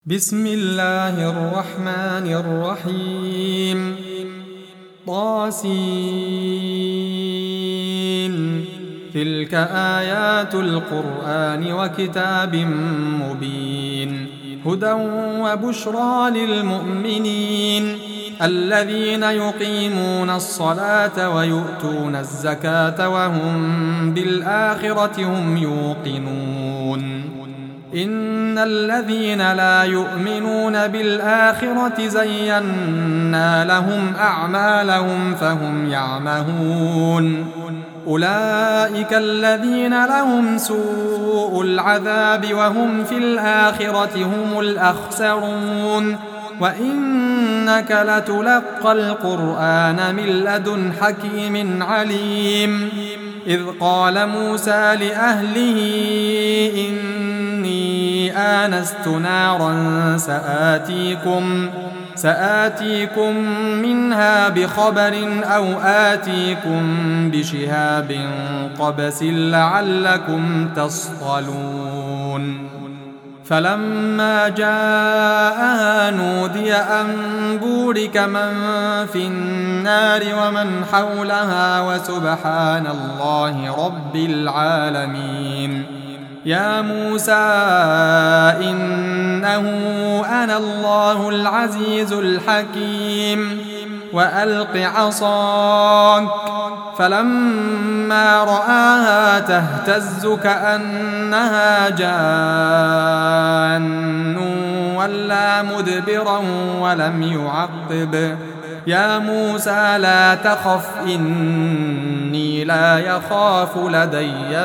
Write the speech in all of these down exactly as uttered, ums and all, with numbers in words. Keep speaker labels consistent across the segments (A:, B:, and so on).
A: بسم الله الرحمن الرحيم. طاسين. تلك آيات القرآن وكتاب مبين، هدى وبشرى للمؤمنين الذين يقيمون الصلاة ويؤتون الزكاة وهم بالآخرة هم يوقنون. إن الذين لا يؤمنون بالآخرة زينا لهم أعمالهم فهم يعمهون. أولئك الذين لهم سوء العذاب وهم في الآخرة هم الأخسرون. وإنك لتلقى القرآن من لدن حكيم عليم. إذ قال موسى لأهله إني آنست نارا سآتيكم, سآتيكم منها بخبر أو آتيكم بشهاب قبس لعلكم تصطلون. فلما جاءها نودي أن بورك من في النار ومن حولها وسبحان الله رب العالمين. يا موسى إنه أنا الله العزيز الحكيم. وألق عصاك. فلما رآها تهتز كأنها جان ولا مدبرا ولم يعقب. يا موسى لا تخف إني لا يخاف لدي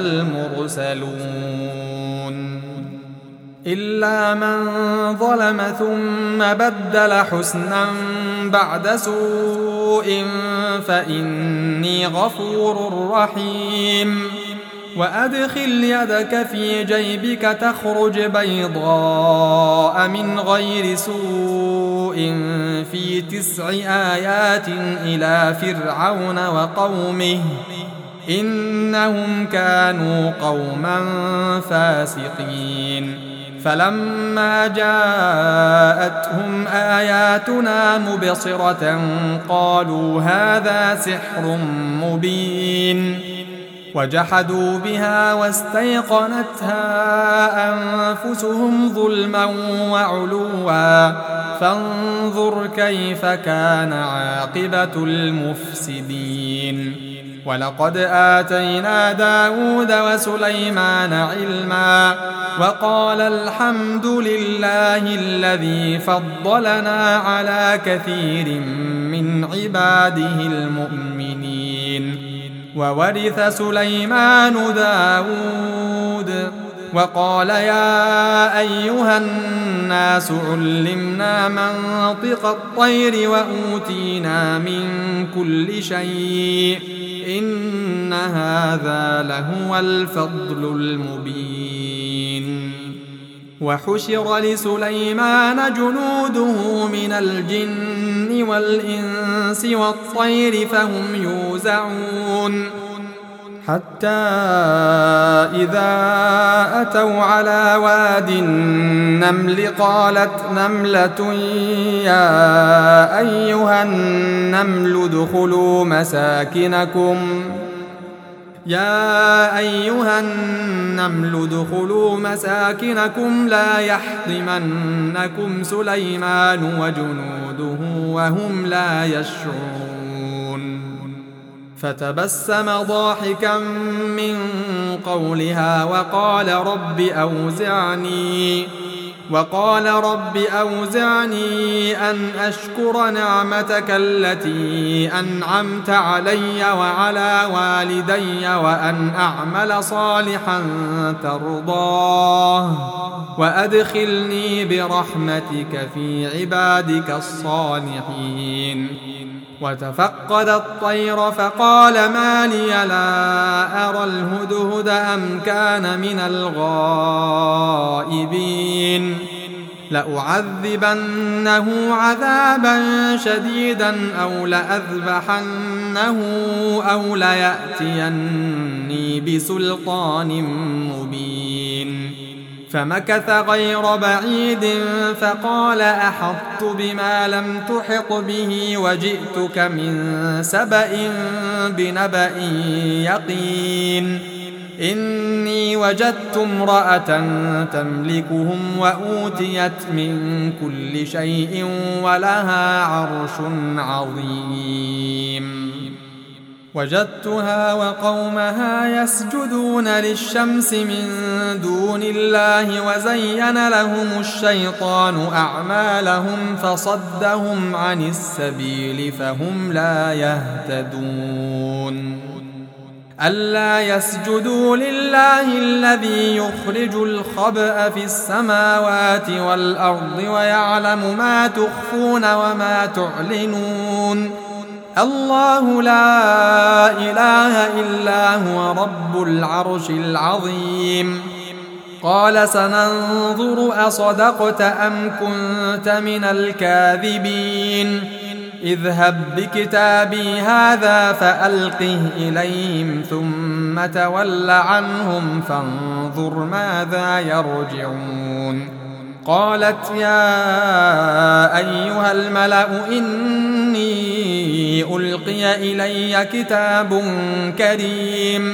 A: المرسلون. إلا من ظلم ثم بدل حسنا بعد سوء فإني غفور رحيم. وأدخل يدك في جيبك تخرج بيضاء من غير سوء في تسع آيات إلى فرعون وقومه إنهم كانوا قوما فاسقين. فلما جاءتهم آياتنا مبصرة قالوا هذا سحر مبين. وجحدوا بها واستيقنتها أنفسهم ظلما وعلوا فانظر كيف كان عاقبة المفسدين. ولقد آتينا داود وسليمان علما وقال الحمد لله الذي فضلنا على كثير من عباده المؤمنين. وورث سليمان داود وقال يا أيها الناس علمنا منطق الطير وأوتينا من كل شيء إن هذا لهو الفضل المبين. وحشر لسليمان جنوده من الجن والإنس والطير فهم يوزعون. حتى إذا أتوا على واد النمل قالت نملة يا أيها النمل ادخلوا مساكنكم يا أيها النمل ادخلوا مساكنكم لا يحطمنكم سليمان وجنوده وهم لا يشعرون. فتبسم ضاحكا من قولها وقال رب أوزعني وقال رب أوزعني أن أشكر نعمتك التي أنعمت علي وعلى والدي وأن أعمل صالحا ترضاه وأدخلني برحمتك في عبادك الصالحين. وتفقد الطير فقال ما لي لا أرى الهدهد أم كان من الغائبين. لأعذبنه عذابا شديدا أو لأذبحنه أو ليأتيني بسلطان مبين. فمكث غير بعيد فقال أحطت بما لم تحط به وجئتك من سبأ بنبأ يقين إني وجدت امرأة تملكهم وأوتيت من كل شيء ولها عرش عظيم وجدتها وقومها يسجدون للشمس من دون الله وزين لهم الشيطان أعمالهم فصدهم عن السبيل فهم لا يهتدون ألا يسجدوا لله الذي يخرج الخبأ في السماوات والأرض ويعلم ما تخفون وما تعلنون الله لا إله إلا هو رب العرش العظيم قال سننظر أصدقت أم كنت من الكاذبين اذهب بكتابي هذا فألقه إليهم ثم تول عنهم فانظر ماذا يرجعون قالت يا أيها الملأ إني ألقي إلي كتاب كريم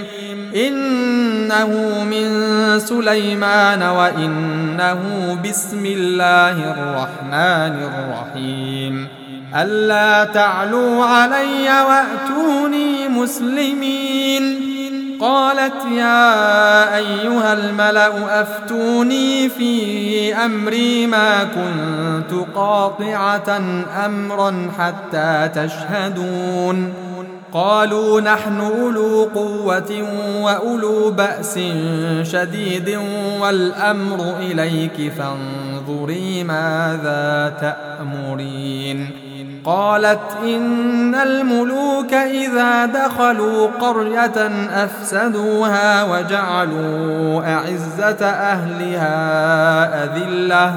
A: إنه من سليمان وإنه بسم الله الرحمن الرحيم ألا تعلوا علي وأتوني مسلمين قالت يا أيها الملأ أفتوني في أمري ما كنت قاطعة أمرا حتى تشهدون قالوا نحن أولو قوة وأولو بأس شديد والأمر إليك فانظري ماذا تأمرين قالت إن الملوك إذا دخلوا قرية أفسدوها وجعلوا أعزة أهلها أذلة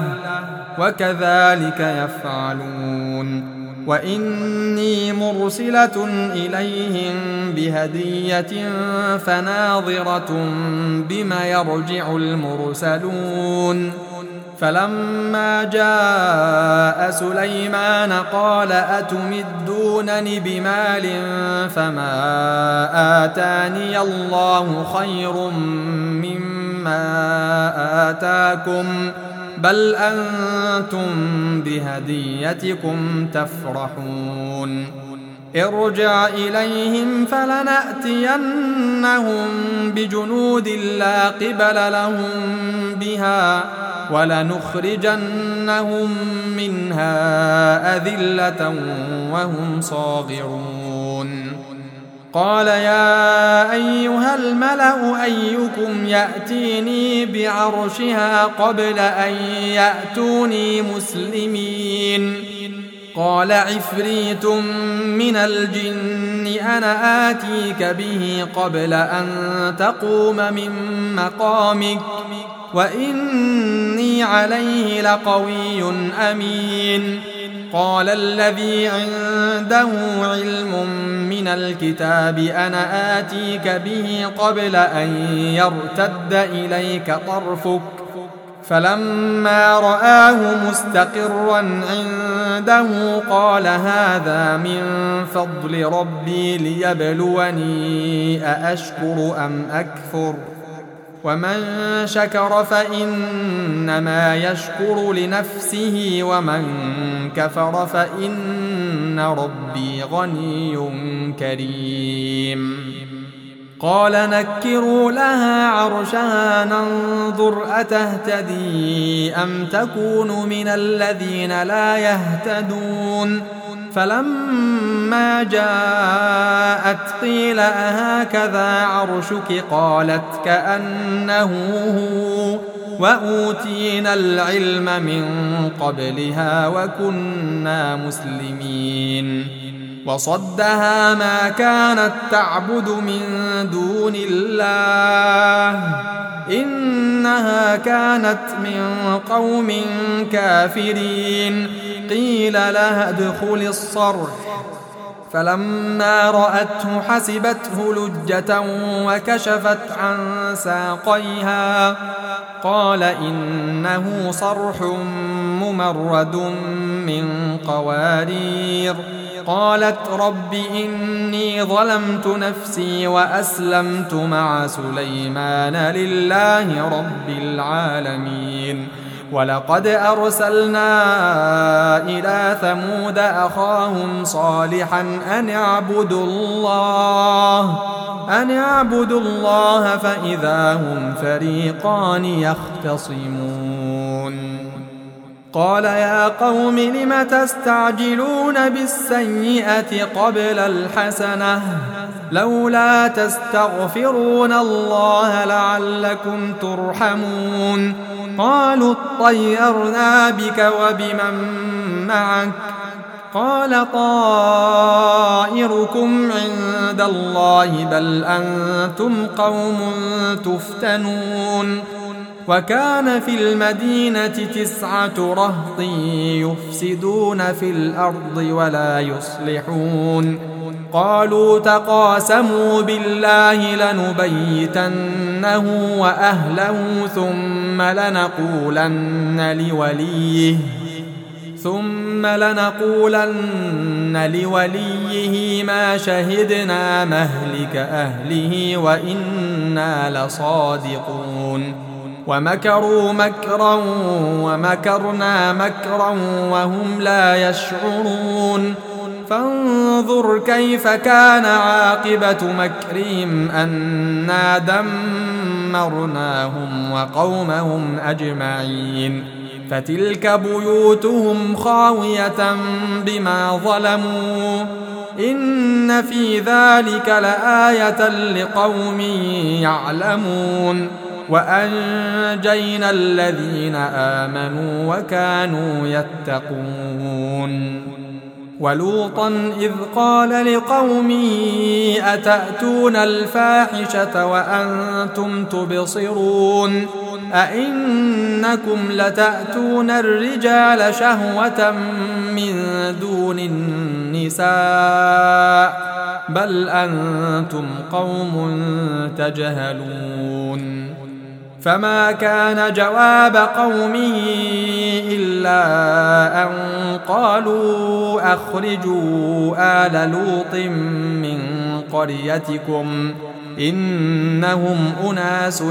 A: وكذلك يفعلون وإني مرسلة إليهم بهدية فناظرة بما يرجع المرسلون فلما جاء سليمان قال أتمدونني بمال فما آتاني الله خير مما آتاكم بل أنتم بهديتكم تفرحون ارجع إليهم فلنأتينهم بجنود لا قبل لهم بها ولنخرجنهم منها أذلة وهم صاغرون قال يا أيها الملأ أيكم يأتيني بعرشها قبل أن يأتوني مسلمين قال عفريت من الجن أنا آتيك به قبل أن تقوم من مقامك وإني عليه لقوي أمين قال الذي عنده علم من الكتاب أنا آتيك به قبل أن يرتد إليك طرفك فلما رآه مستقرا عنده قال هذا من فضل ربي ليبلوني أأشكر أم أكفر ومن شكر فإنما يشكر لنفسه ومن كفر فإن ربي غني كريم قال نكروا لها عرشها ننظر أتهتدي أم تكون من الذين لا يهتدون فلما جاءت قيل أهكذا عرشك قالت كأنه هو وأوتينا العلم من قبلها وكنا مسلمين وصدها ما كانت تعبد من دون الله إنها كانت من قوم كافرين قيل لها ادخل الصرح فلما رأته حسبته لجة وكشفت عن ساقيها قال إنه صرح ممرد من قوارير. قالت رب إني ظلمت نفسي وأسلمت مع سليمان لله رب العالمين. ولقد أرسلنا إلى ثمود أخاهم صالحا أن اعبدوا الله أن اعبدوا الله فإذا هم فريقان يختصمون. قال يا قوم لم تستعجلون بالسيئة قبل الحسنة لولا تستغفرون الله لعلكم ترحمون. قالوا اطيرنا بك وبمن معك قال طائركم عند الله بل أنتم قوم تفتنون. وكان في المدينة تسعة رهط يفسدون في الأرض ولا يصلحون. قالوا تقاسموا بالله لنبيتنه وأهله ثم لنقولن لوليه ثم لنقولن لوليه ما شهدنا مهلك أهله وإنا لصادقون. ومكروا مكرا ومكرنا مكرا وهم لا يشعرون. فانظر كيف كان عاقبة مكرهم أنا دمرناهم وقومهم أجمعين. فتلك بيوتهم خاوية بما ظلموا إن في ذلك لآية لقوم يعلمون. وأنجينا الذين آمنوا وكانوا يتقون. ولوطا إذ قال لقومه أتأتون الفاحشة وأنتم تبصرون أئنكم لتأتون الرجال شهوة من دون النساء بل أنتم قوم تجهلون. فما كان جواب قومه إلا أن قالوا أخرجوا آل لوط من قريتكم إنهم أناس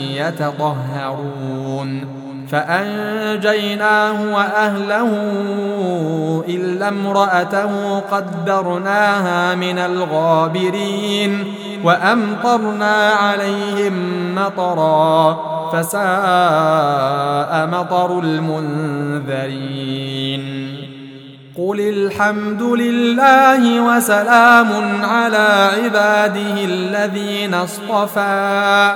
A: يتطهرون. فأنجيناه وأهله إلا امرأته قدرناها من الغابرين وأمطرنا عليهم مطرا فساء مطر المنذرين. قل الحمد لله وسلام على عباده الذين اصطفى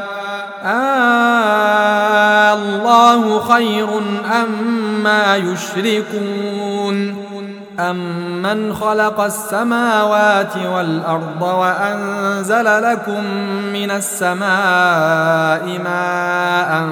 A: آه الله خير أما يشركون. أمن خلق السماوات والأرض وأنزل لكم من السماء ماء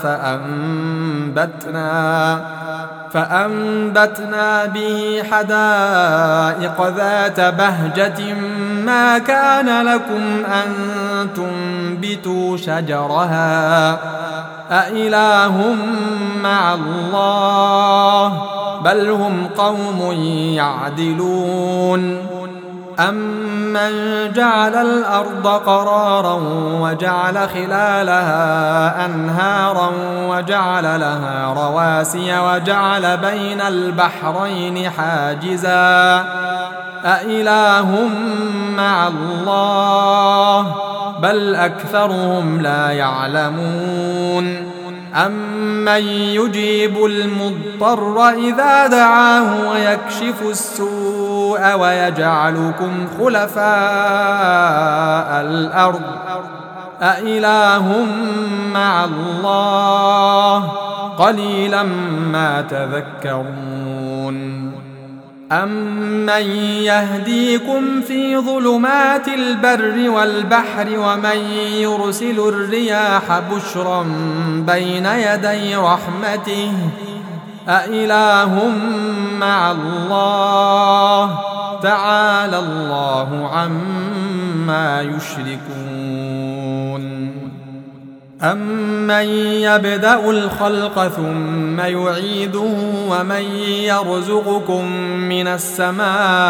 A: فأنبتنا فأنبتنا به حدائق ذات بهجة ما كان لكم أن تنبتوا شجرها أإله مع الله بل هم قوم يعدلون. أمن جعل الأرض قرارا وجعل خلالها أنهارا وجعل لها رواسي وجعل بين البحرين حاجزا أإله مع الله بل أكثرهم لا يعلمون. أمن يجيب المضطر إذا دعاه ويكشف السوء ويجعلكم خلفاء الأرض أإله مع الله قليلا ما تذكرون. أمن يهديكم في ظلمات البر والبحر ومن يرسل الرياح بشرا بين يدي رحمته أإله مع الله تعالى الله عما يشركون أمن يبدأ الخلق ثم يعيده ومن يرزقكم من السماء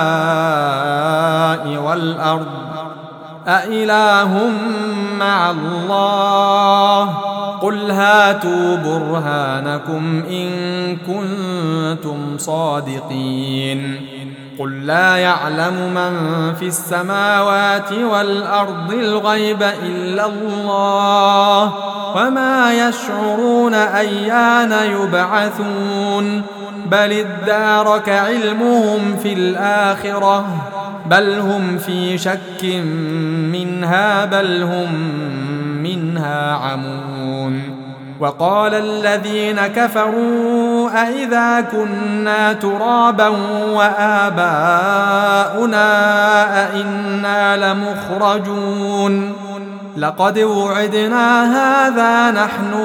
A: والأرض أإله مع الله قل هاتوا برهانكم إن كنتم صادقين قل لا يعلم من في السماوات والأرض الغيب إلا الله وما يشعرون أيان يبعثون بل ادارك علمهم في الآخرة بل هم في شك منها بل هم منها عمون وقال الذين كفروا أئذا كنا ترابا وآباؤنا أئنا لمخرجون لقد وعدنا هذا نحن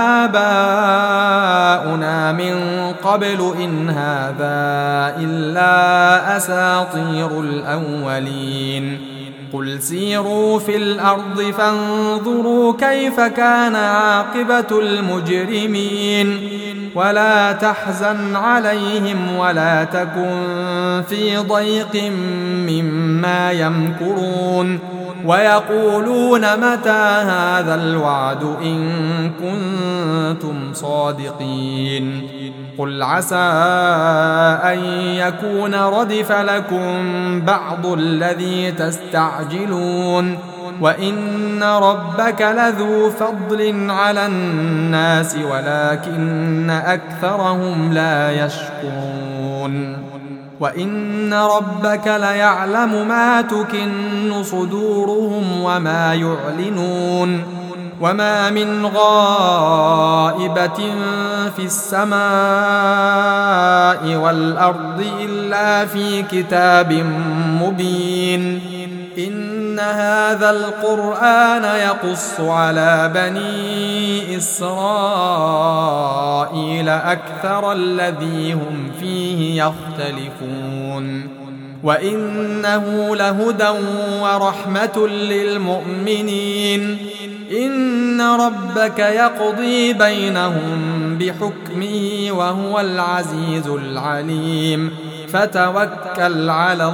A: وآباؤنا من قبل إن هذا إلا أساطير الأولين قل سيروا في الأرض فانظروا كيف كان عاقبة المجرمين ولا تحزن عليهم ولا تكن في ضيق مما يمكرون ويقولون متى هذا الوعد إن كنتم صادقين قل عسى أن يكون ردف لكم بعض الذي تستعجلون وإن ربك لذو فضل على الناس ولكن أكثرهم لا يشكرون وإن ربك ليعلم ما تكن صدورهم وما يعلنون وما من غائبة في السماء والأرض إلا في كتاب مبين إن هذا القرآن يقص على بني إسرائيل أكثر الذي هم فيه يختلفون وإنه لهدى ورحمة للمؤمنين إن ربك يقضي بينهم بحكمه وهو العزيز العليم فتوكل على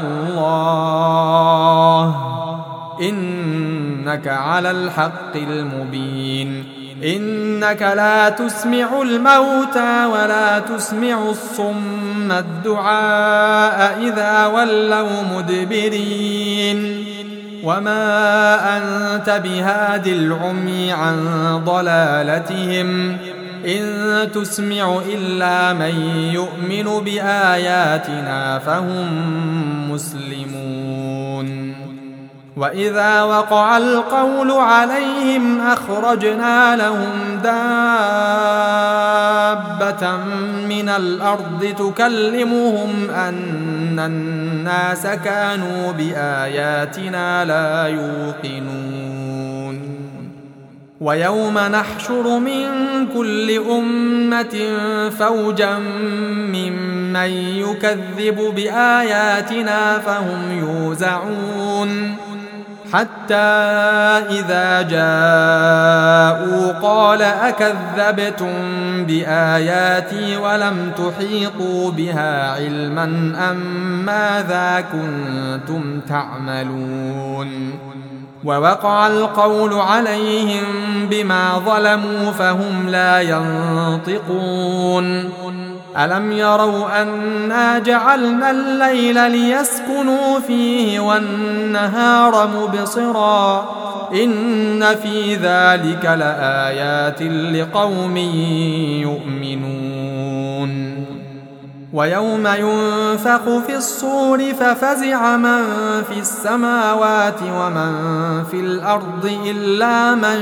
A: الله إنك على الحق المبين إنك لا تسمع الموتى ولا تسمع الصم الدعاء إذا ولوا مدبرين وما أنت بهاد العمي عن ضلالتهم إن تسمع إلا من يؤمن بآياتنا فهم مسلمون وإذا وقع القول عليهم أخرجنا لهم دابة من الأرض تكلمهم أن الناس كانوا بآياتنا لا يوقنون ويوم نحشر من كل أمة فوجا ممن يكذب بآياتنا فهم يوزعون حتى إذا جاءوا قال أكذبتم بآياتي ولم تحيطوا بها علما أم ماذا كنتم تعملون ووقع القول عليهم بما ظلموا فهم لا ينطقون ألم يروا أنا جعلنا الليل ليسكنوا فيه والنهار مبصرا إن في ذلك لآيات لقوم يؤمنون ويوم ينفخ في الصور ففزع من في السماوات ومن في الأرض إلا من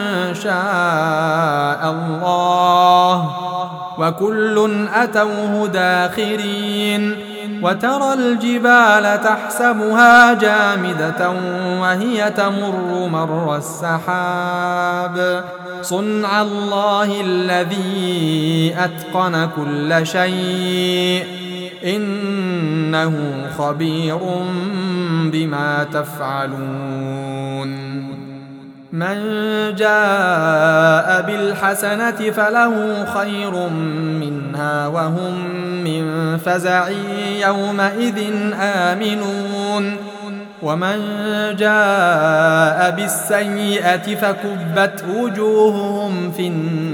A: شاء الله وكل أتوه داخرين وترى الجبال تحسبها جامدة وهي تمر مر السحاب صنع الله الذي أتقن كل شيء إنه خبير بما تفعلون من جاء بالحسنة فله خير منها وهم من فزع يومئذ آمنون ومن جاء بالسيئة فكبت وجوههم في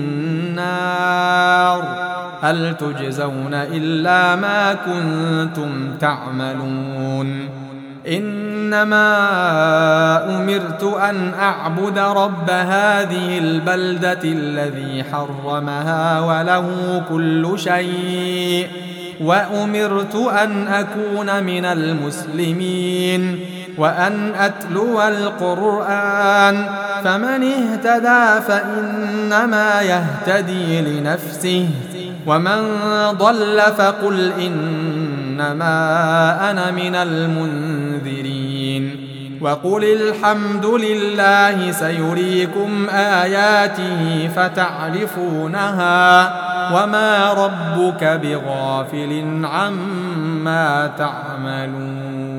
A: النار هل تجزون إلا ما كنتم تعملون إنما أمرت أن أعبد رب هذه البلدة الذي حرمها وله كل شيء وأمرت أن أكون من المسلمين وأن أتلو القرآن فمن اهتدى فإنما يهتدي لنفسه ومن ضل فقل إنما أنا من المنذرين وقل الحمد لله سيريكم آياته فتعرفونها وما ربك بغافل عما تعملون